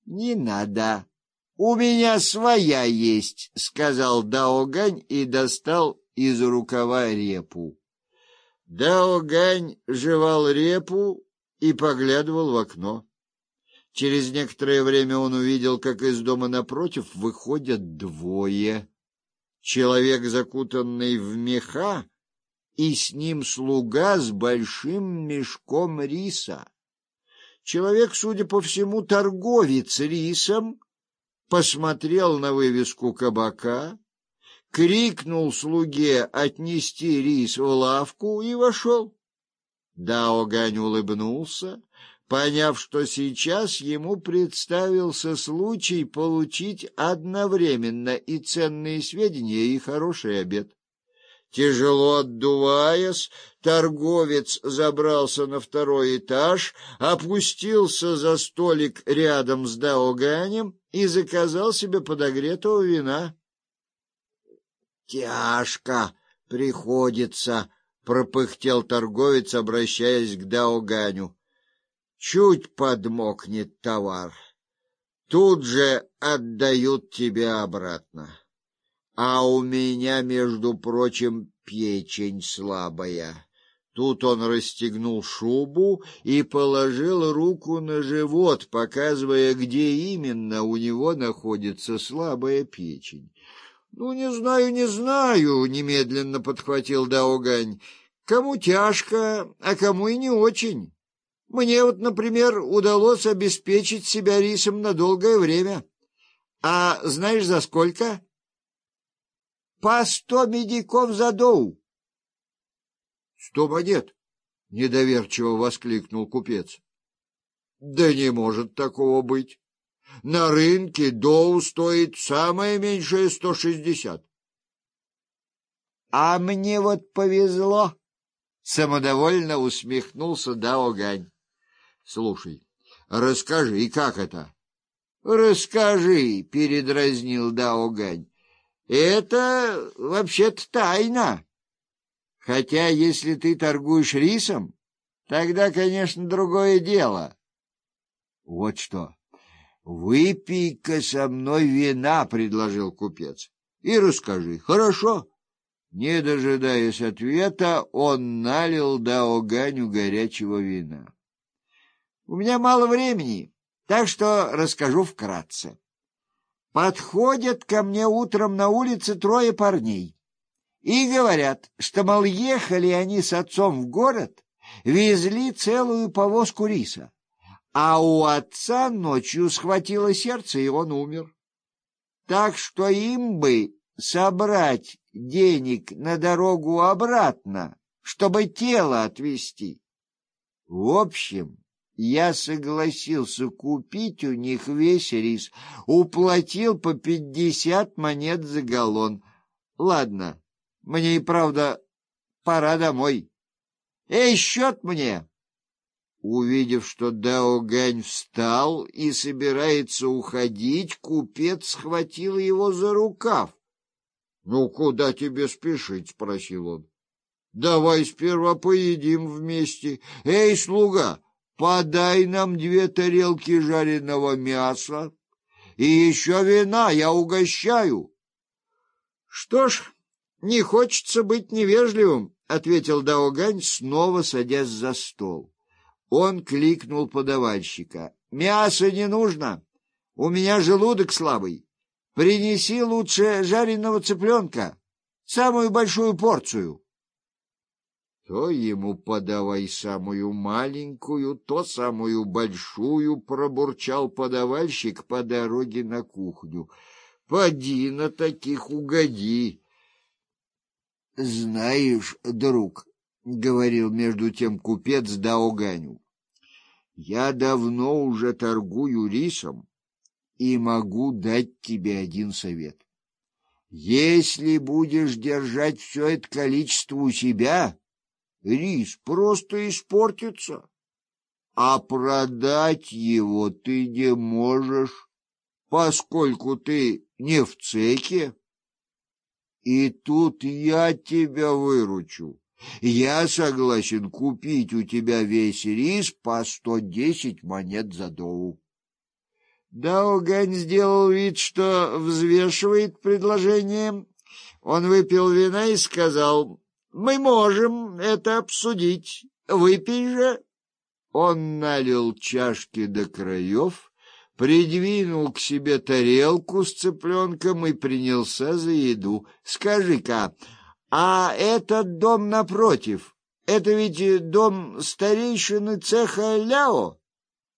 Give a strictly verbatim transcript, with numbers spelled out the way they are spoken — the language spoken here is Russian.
Не надо. У меня своя есть, сказал Даогань и достал из рукава репу. Даогань жевал репу и поглядывал в окно. Через некоторое время он увидел, как из дома напротив выходят двое. Человек, закутанный в меха, и с ним слуга с большим мешком риса. Человек, судя по всему, торговец рисом, посмотрел на вывеску кабака, крикнул слуге отнести рис в лавку и вошел. Даогань улыбнулся, поняв, что сейчас ему представился случай получить одновременно и ценные сведения, и хороший обед. Тяжело отдуваясь, торговец забрался на второй этаж, опустился за столик рядом с Даоганем и заказал себе подогретого вина. «Тяжко приходится», — пропыхтел торговец, обращаясь к Даоганю. «Чуть подмокнет товар, тут же отдают тебе обратно. А у меня, между прочим, печень слабая». Тут он расстегнул шубу и положил руку на живот, показывая, где именно у него находится слабая печень. «Ну, не знаю, не знаю», — немедленно подхватил Даогань. «Кому тяжко, а кому и не очень. Мне вот, например, удалось обеспечить себя рисом на долгое время. А знаешь, за сколько? По сто медиков за доу». «Сто монет?» — недоверчиво воскликнул купец. «Да не может такого быть. На рынке доу стоит самое меньшее сто шестьдесят». «А мне вот повезло», — самодовольно усмехнулся Даогань. «Слушай, расскажи, как это?» «Расскажи», — передразнил Даогань. «Это вообще-то тайна. Хотя, если ты торгуешь рисом, тогда, конечно, другое дело». «Вот что, выпей-ка со мной вина», — предложил купец, — «и расскажи». «Хорошо». Не дожидаясь ответа, он налил Даоганю горячего вина. «У меня мало времени, так что расскажу вкратце. Подходят ко мне утром на улице трое парней и говорят, что, мол, ехали они с отцом в город, везли целую повозку риса, а у отца ночью схватило сердце, и он умер. Так что им бы собрать денег на дорогу обратно, чтобы тело отвезти. В общем, я согласился купить у них весь рис, уплатил по пятьдесят монет за галлон. Ладно, мне и правда пора домой. Эй, счет мне!» Увидев, что Даогань встал и собирается уходить, купец схватил его за рукав. «Ну, куда тебе спешить?» — спросил он. «Давай сперва поедим вместе. Эй, слуга, подай нам две тарелки жареного мяса и еще вина, я угощаю». «Что ж, не хочется быть невежливым», — ответил Даогань, снова садясь за стол. Он кликнул подавальщика. «Мяса не нужно, у меня желудок слабый. Принеси лучше жареного цыпленка, самую большую порцию». То ему подавай самую маленькую, то самую большую, пробурчал подавальщик по дороге на кухню. Поди на таких угоди. «Знаешь, друг, — говорил между тем купец Даоганю, — я давно уже торгую рисом и могу дать тебе один совет. Если будешь держать все это количество у себя, рис просто испортится, а продать его ты не можешь, поскольку ты не в цеке. И тут я тебя выручу. Я согласен купить у тебя весь рис по сто десять монет за доу». Дао Гань сделал вид, что взвешивает предложение. Он выпил вина и сказал: «Мы можем это обсудить. Выпей же». Он налил чашки до краев, придвинул к себе тарелку с цыпленком и принялся за еду. «Скажи-ка, а этот дом напротив, это ведь дом старейшины цеха Ляо?»